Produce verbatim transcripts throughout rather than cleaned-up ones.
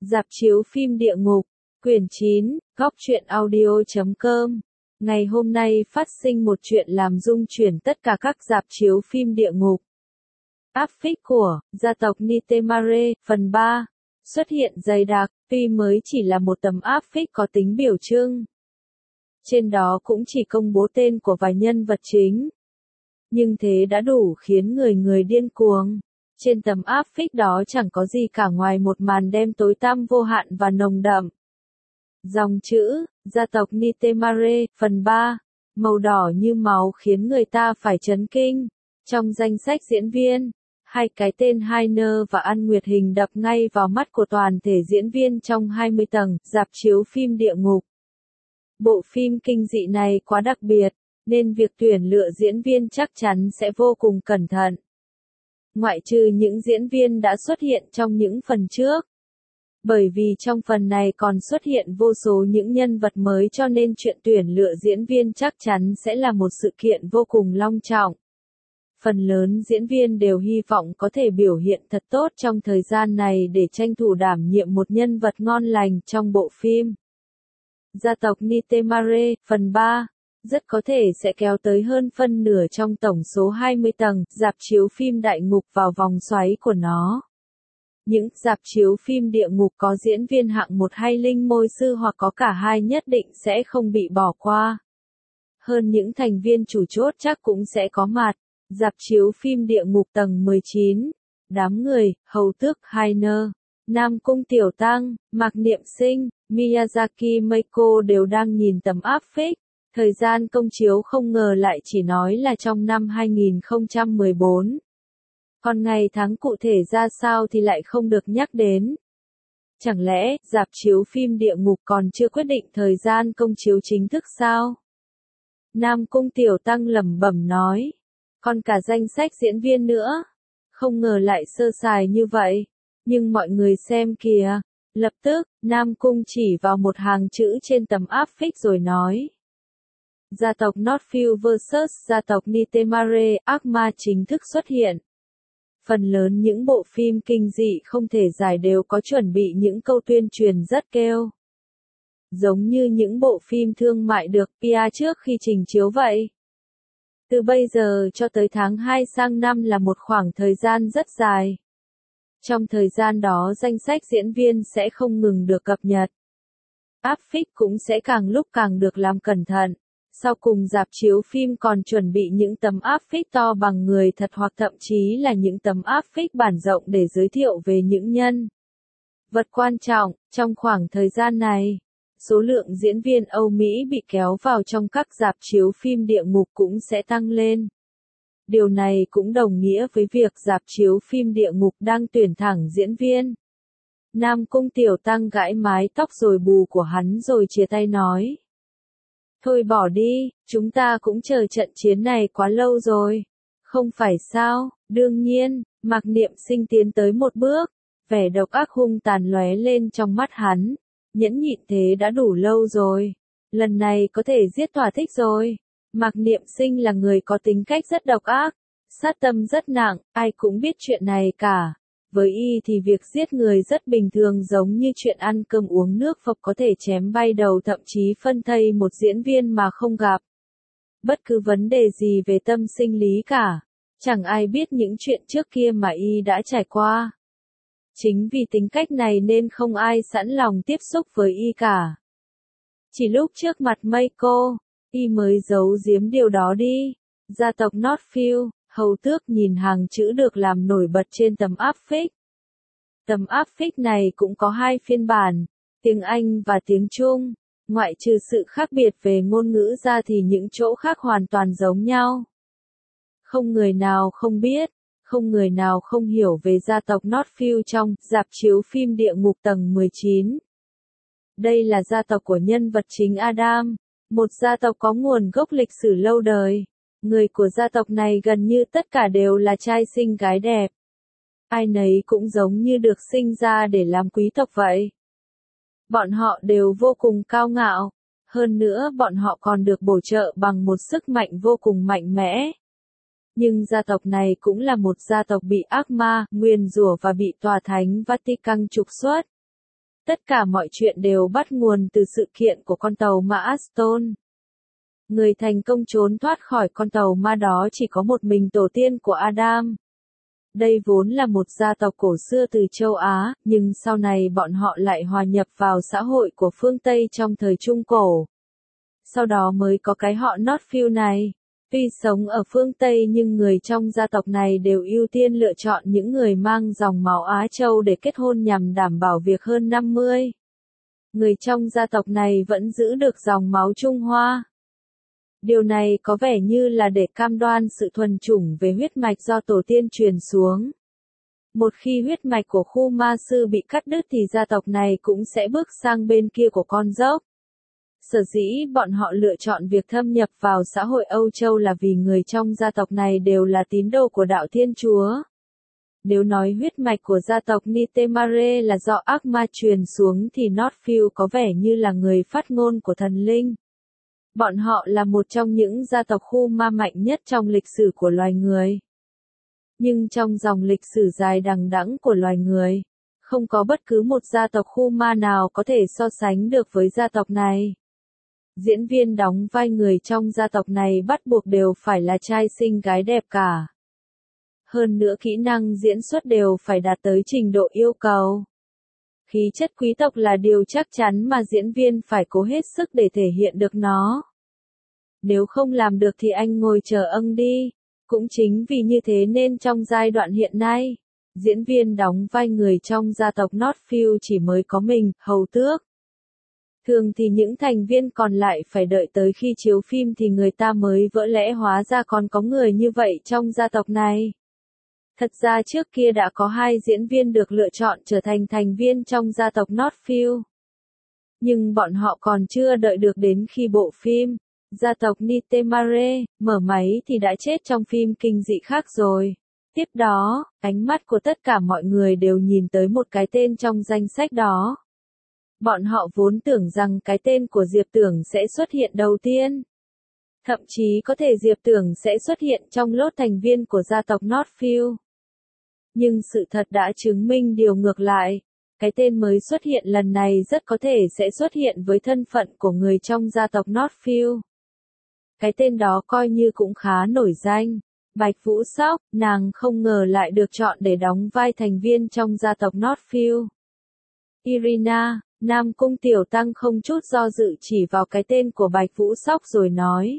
Rạp chiếu phim địa ngục, quyển chín, góc truyện audio chấm com. Ngày hôm nay phát sinh một chuyện làm rung chuyển tất cả các rạp chiếu phim địa ngục. Áp phích của gia tộc Nitemare, phần ba, xuất hiện dày đặc, tuy mới chỉ là một tấm áp phích có tính biểu trưng. Trên đó cũng chỉ công bố tên của vài nhân vật chính. Nhưng thế đã đủ khiến người người điên cuồng. Trên tấm áp phích đó chẳng có gì cả ngoài một màn đêm tối tăm vô hạn và nồng đậm. Dòng chữ, gia tộc Nitemare, phần ba, màu đỏ như máu khiến người ta phải chấn kinh. Trong danh sách diễn viên, hai cái tên Hainer và An Nguyệt Hình đập ngay vào mắt của toàn thể diễn viên trong hai mươi tầng, rạp chiếu phim địa ngục. Bộ phim kinh dị này quá đặc biệt, nên việc tuyển lựa diễn viên chắc chắn sẽ vô cùng cẩn thận. Ngoại trừ những diễn viên đã xuất hiện trong những phần trước. Bởi vì trong phần này còn xuất hiện vô số những nhân vật mới cho nên chuyện tuyển lựa diễn viên chắc chắn sẽ là một sự kiện vô cùng long trọng. Phần lớn diễn viên đều hy vọng có thể biểu hiện thật tốt trong thời gian này để tranh thủ đảm nhiệm một nhân vật ngon lành trong bộ phim. Gia tộc Nitemare, phần ba, rất có thể sẽ kéo tới hơn phân nửa trong tổng số hai mươi tầng, rạp chiếu phim đại ngục vào vòng xoáy của nó. Những rạp chiếu phim địa ngục có diễn viên hạng một hay linh môi sư hoặc có cả hai nhất định sẽ không bị bỏ qua. Hơn những thành viên chủ chốt chắc cũng sẽ có mặt. Rạp chiếu phim địa ngục tầng mười chín, đám người, hầu tước Hainer, Nam Cung Tiểu Tăng, Mạc Niệm Sinh, Miyazaki Meiko đều đang nhìn tấm áp phích. Thời gian công chiếu không ngờ lại chỉ nói là trong năm hai nghìn không trăm mười bốn. Còn ngày tháng cụ thể ra sao thì lại không được nhắc đến. Chẳng lẽ, rạp chiếu phim địa ngục còn chưa quyết định thời gian công chiếu chính thức sao? Nam Cung Tiểu Tăng lẩm bẩm nói. Còn cả danh sách diễn viên nữa. Không ngờ lại sơ sài như vậy. Nhưng mọi người xem kìa. Lập tức, Nam Cung chỉ vào một hàng chữ trên tấm áp phích rồi nói. Gia tộc Northfield versus gia tộc Nitemare, ác ma chính thức xuất hiện. Phần lớn những bộ phim kinh dị không thể giải đều có chuẩn bị những câu tuyên truyền rất kêu. Giống như những bộ phim thương mại được pê e trước khi trình chiếu vậy. Từ bây giờ cho tới tháng hai sang năm là một khoảng thời gian rất dài. Trong thời gian đó danh sách diễn viên sẽ không ngừng được cập nhật. Áp phích cũng sẽ càng lúc càng được làm cẩn thận. Sau cùng rạp chiếu phim còn chuẩn bị những tấm áp phích to bằng người thật hoặc thậm chí là những tấm áp phích bản rộng để giới thiệu về những nhân vật quan trọng. Trong khoảng thời gian này, số lượng diễn viên Âu Mỹ bị kéo vào trong các rạp chiếu phim địa ngục cũng sẽ tăng lên. Điều này cũng đồng nghĩa với việc rạp chiếu phim địa ngục đang tuyển thẳng diễn viên. Nam Cung Tiểu Tăng gãi mái tóc rồi bù của hắn rồi chia tay nói. Thôi bỏ đi, chúng ta cũng chờ trận chiến này quá lâu rồi. Không phải sao, đương nhiên, Mạc Niệm Sinh tiến tới một bước, vẻ độc ác hung tàn lóe lên trong mắt hắn. Nhẫn nhịn thế đã đủ lâu rồi. Lần này có thể giết thỏa thích rồi. Mạc Niệm Sinh là người có tính cách rất độc ác, sát tâm rất nặng, ai cũng biết chuyện này cả. Với y thì việc giết người rất bình thường giống như chuyện ăn cơm uống nước phộc có thể chém bay đầu thậm chí phân thây một diễn viên mà không gặp. Bất cứ vấn đề gì về tâm sinh lý cả. Chẳng ai biết những chuyện trước kia mà y đã trải qua. Chính vì tính cách này nên không ai sẵn lòng tiếp xúc với y cả. Chỉ lúc trước mặt Meiko, y mới giấu giếm điều đó đi. Gia tộc Northfield, hầu tước nhìn hàng chữ được làm nổi bật trên tấm áp phích. Tấm áp phích này cũng có hai phiên bản, tiếng Anh và tiếng Trung. Ngoại trừ sự khác biệt về ngôn ngữ ra thì những chỗ khác hoàn toàn giống nhau. Không người nào không biết, không người nào không hiểu về gia tộc Northfield trong rạp chiếu phim địa ngục tầng mười chín. Đây là gia tộc của nhân vật chính Adam, một gia tộc có nguồn gốc lịch sử lâu đời. Người của gia tộc này gần như tất cả đều là trai xinh gái đẹp. Ai nấy cũng giống như được sinh ra để làm quý tộc vậy. Bọn họ đều vô cùng cao ngạo. Hơn nữa bọn họ còn được bổ trợ bằng một sức mạnh vô cùng mạnh mẽ. Nhưng gia tộc này cũng là một gia tộc bị ác ma, nguyền rủa và bị tòa thánh Vatican trục xuất. Tất cả mọi chuyện đều bắt nguồn từ sự kiện của con tàu ma Aston. Người thành công trốn thoát khỏi con tàu ma đó chỉ có một mình tổ tiên của Adam. Đây vốn là một gia tộc cổ xưa từ châu Á, nhưng sau này bọn họ lại hòa nhập vào xã hội của phương Tây trong thời Trung Cổ. Sau đó mới có cái họ Northfield này. Tuy sống ở phương Tây nhưng người trong gia tộc này đều ưu tiên lựa chọn những người mang dòng máu Á Châu để kết hôn nhằm đảm bảo việc hơn năm mươi. Người trong gia tộc này vẫn giữ được dòng máu Trung Hoa. Điều này có vẻ như là để cam đoan sự thuần chủng về huyết mạch do tổ tiên truyền xuống. Một khi huyết mạch của khu ma sư bị cắt đứt thì gia tộc này cũng sẽ bước sang bên kia của con dốc. Sở dĩ bọn họ lựa chọn việc thâm nhập vào xã hội Âu Châu là vì người trong gia tộc này đều là tín đồ của đạo Thiên Chúa. Nếu nói huyết mạch của gia tộc Nitemare là do ác ma truyền xuống thì Northfield có vẻ như là người phát ngôn của thần linh. Bọn họ là một trong những gia tộc khu ma mạnh nhất trong lịch sử của loài người. Nhưng trong dòng lịch sử dài đằng đẵng của loài người, không có bất cứ một gia tộc khu ma nào có thể so sánh được với gia tộc này. Diễn viên đóng vai người trong gia tộc này bắt buộc đều phải là trai xinh gái đẹp cả. Hơn nữa kỹ năng diễn xuất đều phải đạt tới trình độ yêu cầu. Khí chất quý tộc là điều chắc chắn mà diễn viên phải cố hết sức để thể hiện được nó. Nếu không làm được thì anh ngồi chờ âng đi. Cũng chính vì như thế nên trong giai đoạn hiện nay, diễn viên đóng vai người trong gia tộc Northfield chỉ mới có mình, hầu tước. Thường thì những thành viên còn lại phải đợi tới khi chiếu phim thì người ta mới vỡ lẽ hóa ra còn có người như vậy trong gia tộc này. Thật ra trước kia đã có hai diễn viên được lựa chọn trở thành thành viên trong gia tộc Northfield. Nhưng bọn họ còn chưa đợi được đến khi bộ phim, gia tộc Nitemare, mở máy thì đã chết trong phim kinh dị khác rồi. Tiếp đó, ánh mắt của tất cả mọi người đều nhìn tới một cái tên trong danh sách đó. Bọn họ vốn tưởng rằng cái tên của Diệp Tưởng sẽ xuất hiện đầu tiên. Thậm chí có thể Diệp Tưởng sẽ xuất hiện trong lốt thành viên của gia tộc Northfield. Nhưng sự thật đã chứng minh điều ngược lại. Cái tên mới xuất hiện lần này rất có thể sẽ xuất hiện với thân phận của người trong gia tộc Northfield. Cái tên đó coi như cũng khá nổi danh. Bạch Vũ Sóc, nàng không ngờ lại được chọn để đóng vai thành viên trong gia tộc Northfield. Irina, Nam Cung Tiểu Tăng không chút do dự chỉ vào cái tên của Bạch Vũ Sóc rồi nói.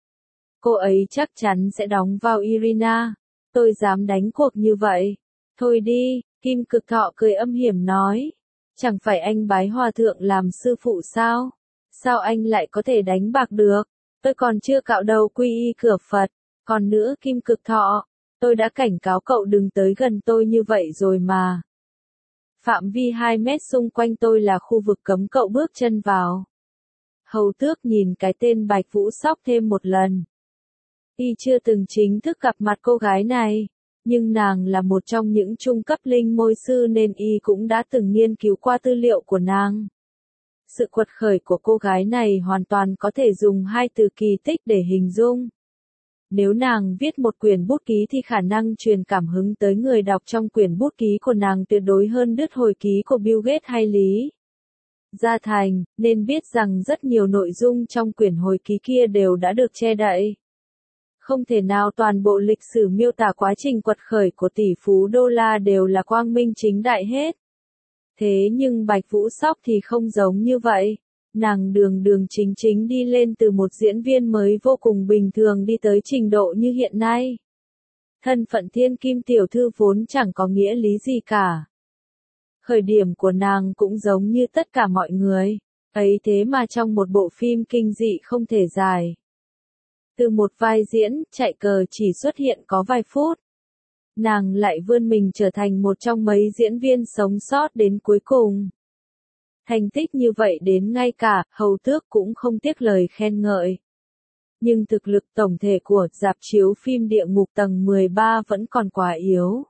Cô ấy chắc chắn sẽ đóng vào Irina. Tôi dám đánh cuộc như vậy. Thôi đi, Kim Cực Thọ cười âm hiểm nói. Chẳng phải anh bái hòa thượng làm sư phụ sao? Sao anh lại có thể đánh bạc được? Tôi còn chưa cạo đầu quy y cửa Phật. Còn nữa Kim Cực Thọ, tôi đã cảnh cáo cậu đừng tới gần tôi như vậy rồi mà. Phạm vi hai mét xung quanh tôi là khu vực cấm cậu bước chân vào. Hầu tước nhìn cái tên Bạch Vũ Sóc thêm một lần. Y chưa từng chính thức gặp mặt cô gái này, nhưng nàng là một trong những trung cấp linh môi sư nên Y cũng đã từng nghiên cứu qua tư liệu của nàng. Sự quật khởi của cô gái này hoàn toàn có thể dùng hai từ kỳ tích để hình dung. Nếu nàng viết một quyển bút ký thì khả năng truyền cảm hứng tới người đọc trong quyển bút ký của nàng tuyệt đối hơn đứt hồi ký của Bill Gates hay Lý Gia Thành, nên biết rằng rất nhiều nội dung trong quyển hồi ký kia đều đã được che đậy. Không thể nào toàn bộ lịch sử miêu tả quá trình quật khởi của tỷ phú đô la đều là quang minh chính đại hết. Thế nhưng Bạch Vũ Sóc thì không giống như vậy. Nàng đường đường chính chính đi lên từ một diễn viên mới vô cùng bình thường đi tới trình độ như hiện nay. Thân phận thiên kim tiểu thư vốn chẳng có nghĩa lý gì cả. Khởi điểm của nàng cũng giống như tất cả mọi người. Ấy thế mà trong một bộ phim kinh dị không thể dài. Từ một vai diễn, chạy cờ chỉ xuất hiện có vài phút. Nàng lại vươn mình trở thành một trong mấy diễn viên sống sót đến cuối cùng. Thành tích như vậy đến ngay cả, hầu tước cũng không tiếc lời khen ngợi. Nhưng thực lực tổng thể của rạp chiếu phim địa ngục tầng mười ba vẫn còn quá yếu.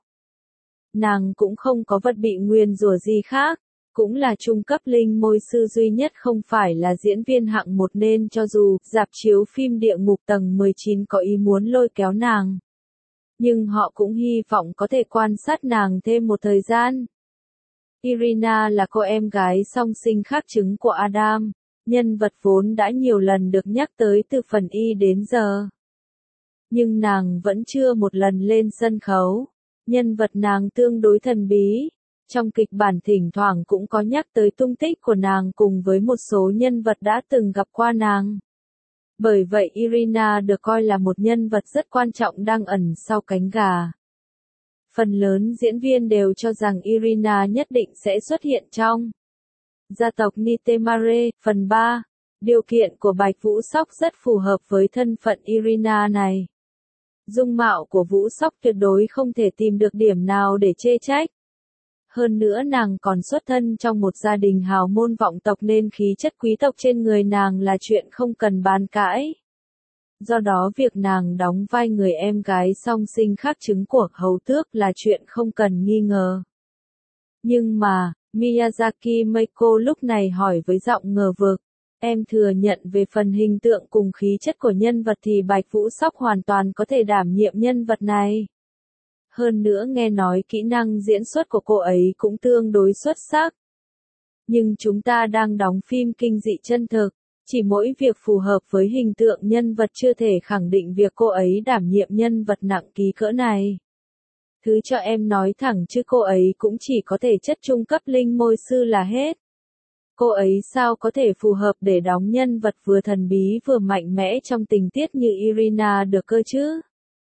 Nàng cũng không có vật bị nguyền rủa gì khác, cũng là trung cấp linh môi sư duy nhất không phải là diễn viên hạng một nên cho dù rạp chiếu phim địa ngục tầng mười chín có ý muốn lôi kéo nàng. Nhưng họ cũng hy vọng có thể quan sát nàng thêm một thời gian. Irina là cô em gái song sinh khác trứng của Adam, nhân vật vốn đã nhiều lần được nhắc tới từ phần Y đến giờ. Nhưng nàng vẫn chưa một lần lên sân khấu. Nhân vật nàng tương đối thần bí. Trong kịch bản thỉnh thoảng cũng có nhắc tới tung tích của nàng cùng với một số nhân vật đã từng gặp qua nàng. Bởi vậy Irina được coi là một nhân vật rất quan trọng đang ẩn sau cánh gà. Phần lớn diễn viên đều cho rằng Irina nhất định sẽ xuất hiện trong Gia tộc Nitemare, phần ba. Điều kiện của Bạch Vũ Sóc rất phù hợp với thân phận Irina này. Dung mạo của Vũ Sóc tuyệt đối không thể tìm được điểm nào để chê trách. Hơn nữa nàng còn xuất thân trong một gia đình hào môn vọng tộc nên khí chất quý tộc trên người nàng là chuyện không cần bàn cãi. Do đó việc nàng đóng vai người em gái song sinh khác trứng của hầu tước là chuyện không cần nghi ngờ. Nhưng mà, Miyazaki Meiko lúc này hỏi với giọng ngờ vực, em thừa nhận về phần hình tượng cùng khí chất của nhân vật thì Bạch Vũ Sóc hoàn toàn có thể đảm nhiệm nhân vật này. Hơn nữa nghe nói kỹ năng diễn xuất của cô ấy cũng tương đối xuất sắc. Nhưng chúng ta đang đóng phim kinh dị chân thực, chỉ mỗi việc phù hợp với hình tượng nhân vật chưa thể khẳng định việc cô ấy đảm nhiệm nhân vật nặng ký cỡ này. Thứ cho em nói thẳng chứ cô ấy cũng chỉ có thể chất trung cấp linh môi sư là hết. Cô ấy sao có thể phù hợp để đóng nhân vật vừa thần bí vừa mạnh mẽ trong tình tiết như Irina được cơ chứ?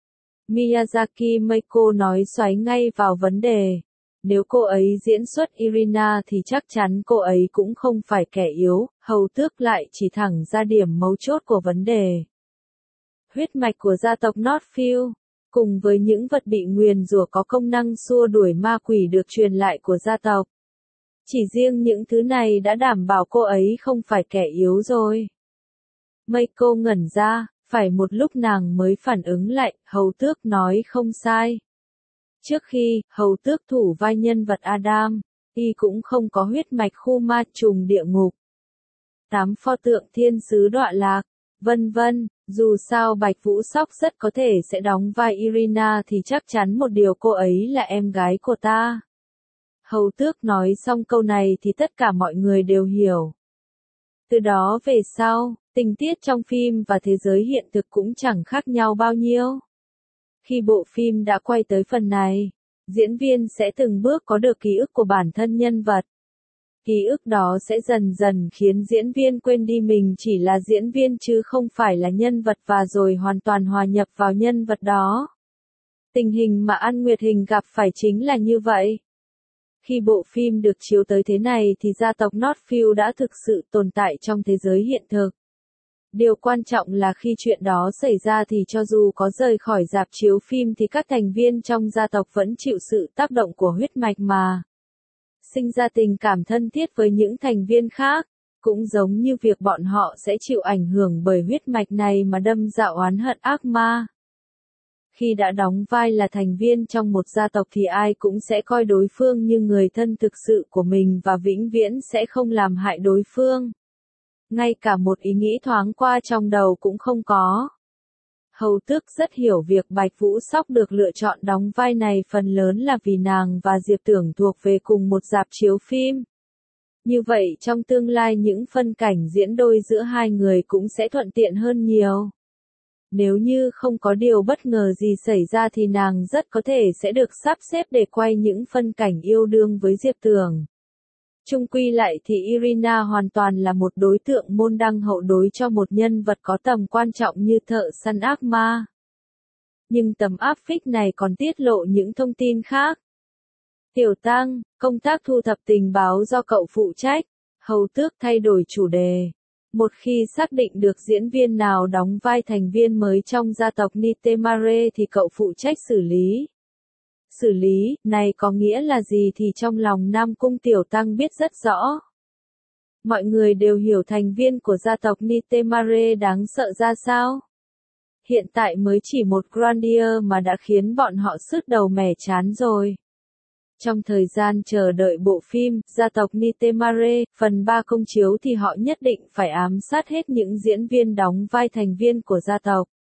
Miyazaki Meiko nói xoáy ngay vào vấn đề. Nếu cô ấy diễn xuất Irina thì chắc chắn cô ấy cũng không phải kẻ yếu, hầu tước lại chỉ thẳng ra điểm mấu chốt của vấn đề. Huyết mạch của gia tộc Northfield, cùng với những vật bị nguyền rủa có công năng xua đuổi ma quỷ được truyền lại của gia tộc. Chỉ riêng những thứ này đã đảm bảo cô ấy không phải kẻ yếu rồi. Meiko ngẩn ra, phải một lúc nàng mới phản ứng lại, hầu tước nói không sai. Trước khi, hầu tước thủ vai nhân vật Adam, y cũng không có huyết mạch khu ma trùng địa ngục. Tám pho tượng thiên sứ đọa lạc, vân vân, dù sao Bạch Vũ Sóc rất có thể sẽ đóng vai Irina thì chắc chắn một điều cô ấy là em gái của ta. Hầu tước nói xong câu này thì tất cả mọi người đều hiểu. Từ đó về sau, tình tiết trong phim và thế giới hiện thực cũng chẳng khác nhau bao nhiêu. Khi bộ phim đã quay tới phần này, diễn viên sẽ từng bước có được ký ức của bản thân nhân vật. Ký ức đó sẽ dần dần khiến diễn viên quên đi mình chỉ là diễn viên chứ không phải là nhân vật và rồi hoàn toàn hòa nhập vào nhân vật đó. Tình hình mà An Nguyệt Hình gặp phải chính là như vậy. Khi bộ phim được chiếu tới thế này thì gia tộc Northfield đã thực sự tồn tại trong thế giới hiện thực. Điều quan trọng là khi chuyện đó xảy ra thì cho dù có rời khỏi rạp chiếu phim thì các thành viên trong gia tộc vẫn chịu sự tác động của huyết mạch mà sinh ra tình cảm thân thiết với những thành viên khác, cũng giống như việc bọn họ sẽ chịu ảnh hưởng bởi huyết mạch này mà đâm ra oán hận ác ma. Khi đã đóng vai là thành viên trong một gia tộc thì ai cũng sẽ coi đối phương như người thân thực sự của mình và vĩnh viễn sẽ không làm hại đối phương. Ngay cả một ý nghĩ thoáng qua trong đầu cũng không có. Hầu tước rất hiểu việc Bạch Vũ Sóc được lựa chọn đóng vai này phần lớn là vì nàng và Diệp Tưởng thuộc về cùng một rạp chiếu phim. Như vậy trong tương lai những phân cảnh diễn đôi giữa hai người cũng sẽ thuận tiện hơn nhiều. Nếu như không có điều bất ngờ gì xảy ra thì nàng rất có thể sẽ được sắp xếp để quay những phân cảnh yêu đương với Diệp Tưởng. Chung quy lại thì Irina hoàn toàn là một đối tượng môn đăng hậu đối cho một nhân vật có tầm quan trọng như thợ săn ác ma. Nhưng tấm áp phích này còn tiết lộ những thông tin khác. Tiểu Tăng, công tác thu thập tình báo do cậu phụ trách. Hầu tước thay đổi chủ đề. Một khi xác định được diễn viên nào đóng vai thành viên mới trong gia tộc Nitemare thì cậu phụ trách xử lý. Xử lý, này có nghĩa là gì thì trong lòng Nam Cung Tiểu Tăng biết rất rõ. Mọi người đều hiểu thành viên của gia tộc Nitemare đáng sợ ra sao. Hiện tại mới chỉ một Grandier mà đã khiến bọn họ sứt đầu mẻ chán rồi. Trong thời gian chờ đợi bộ phim, gia tộc Nitemare, phần ba công chiếu thì họ nhất định phải ám sát hết những diễn viên đóng vai thành viên của gia tộc.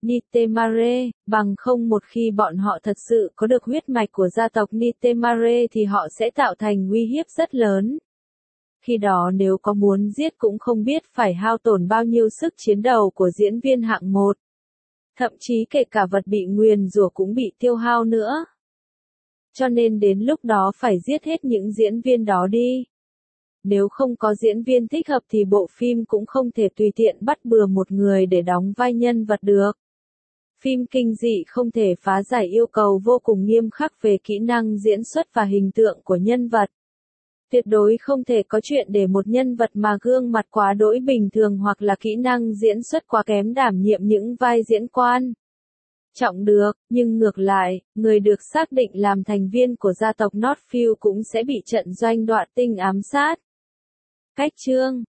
Nitemare, bằng không một khi bọn họ thật sự có được huyết mạch của gia tộc Nitemare thì họ sẽ tạo thành uy hiếp rất lớn. Khi đó nếu có muốn giết cũng không biết phải hao tổn bao nhiêu sức chiến đấu của diễn viên hạng một. Thậm chí kể cả vật bị nguyền rủa cũng bị tiêu hao nữa. Cho nên đến lúc đó phải giết hết những diễn viên đó đi. Nếu không có diễn viên thích hợp thì bộ phim cũng không thể tùy tiện bắt bừa một người để đóng vai nhân vật được. Phim kinh dị không thể phá giải yêu cầu vô cùng nghiêm khắc về kỹ năng diễn xuất và hình tượng của nhân vật. Tuyệt đối không thể có chuyện để một nhân vật mà gương mặt quá đỗi bình thường hoặc là kỹ năng diễn xuất quá kém đảm nhiệm những vai diễn quan trọng được, nhưng ngược lại, người được xác định làm thành viên của gia tộc Northfield cũng sẽ bị trận doanh đoạ tinh ám sát. Cách chương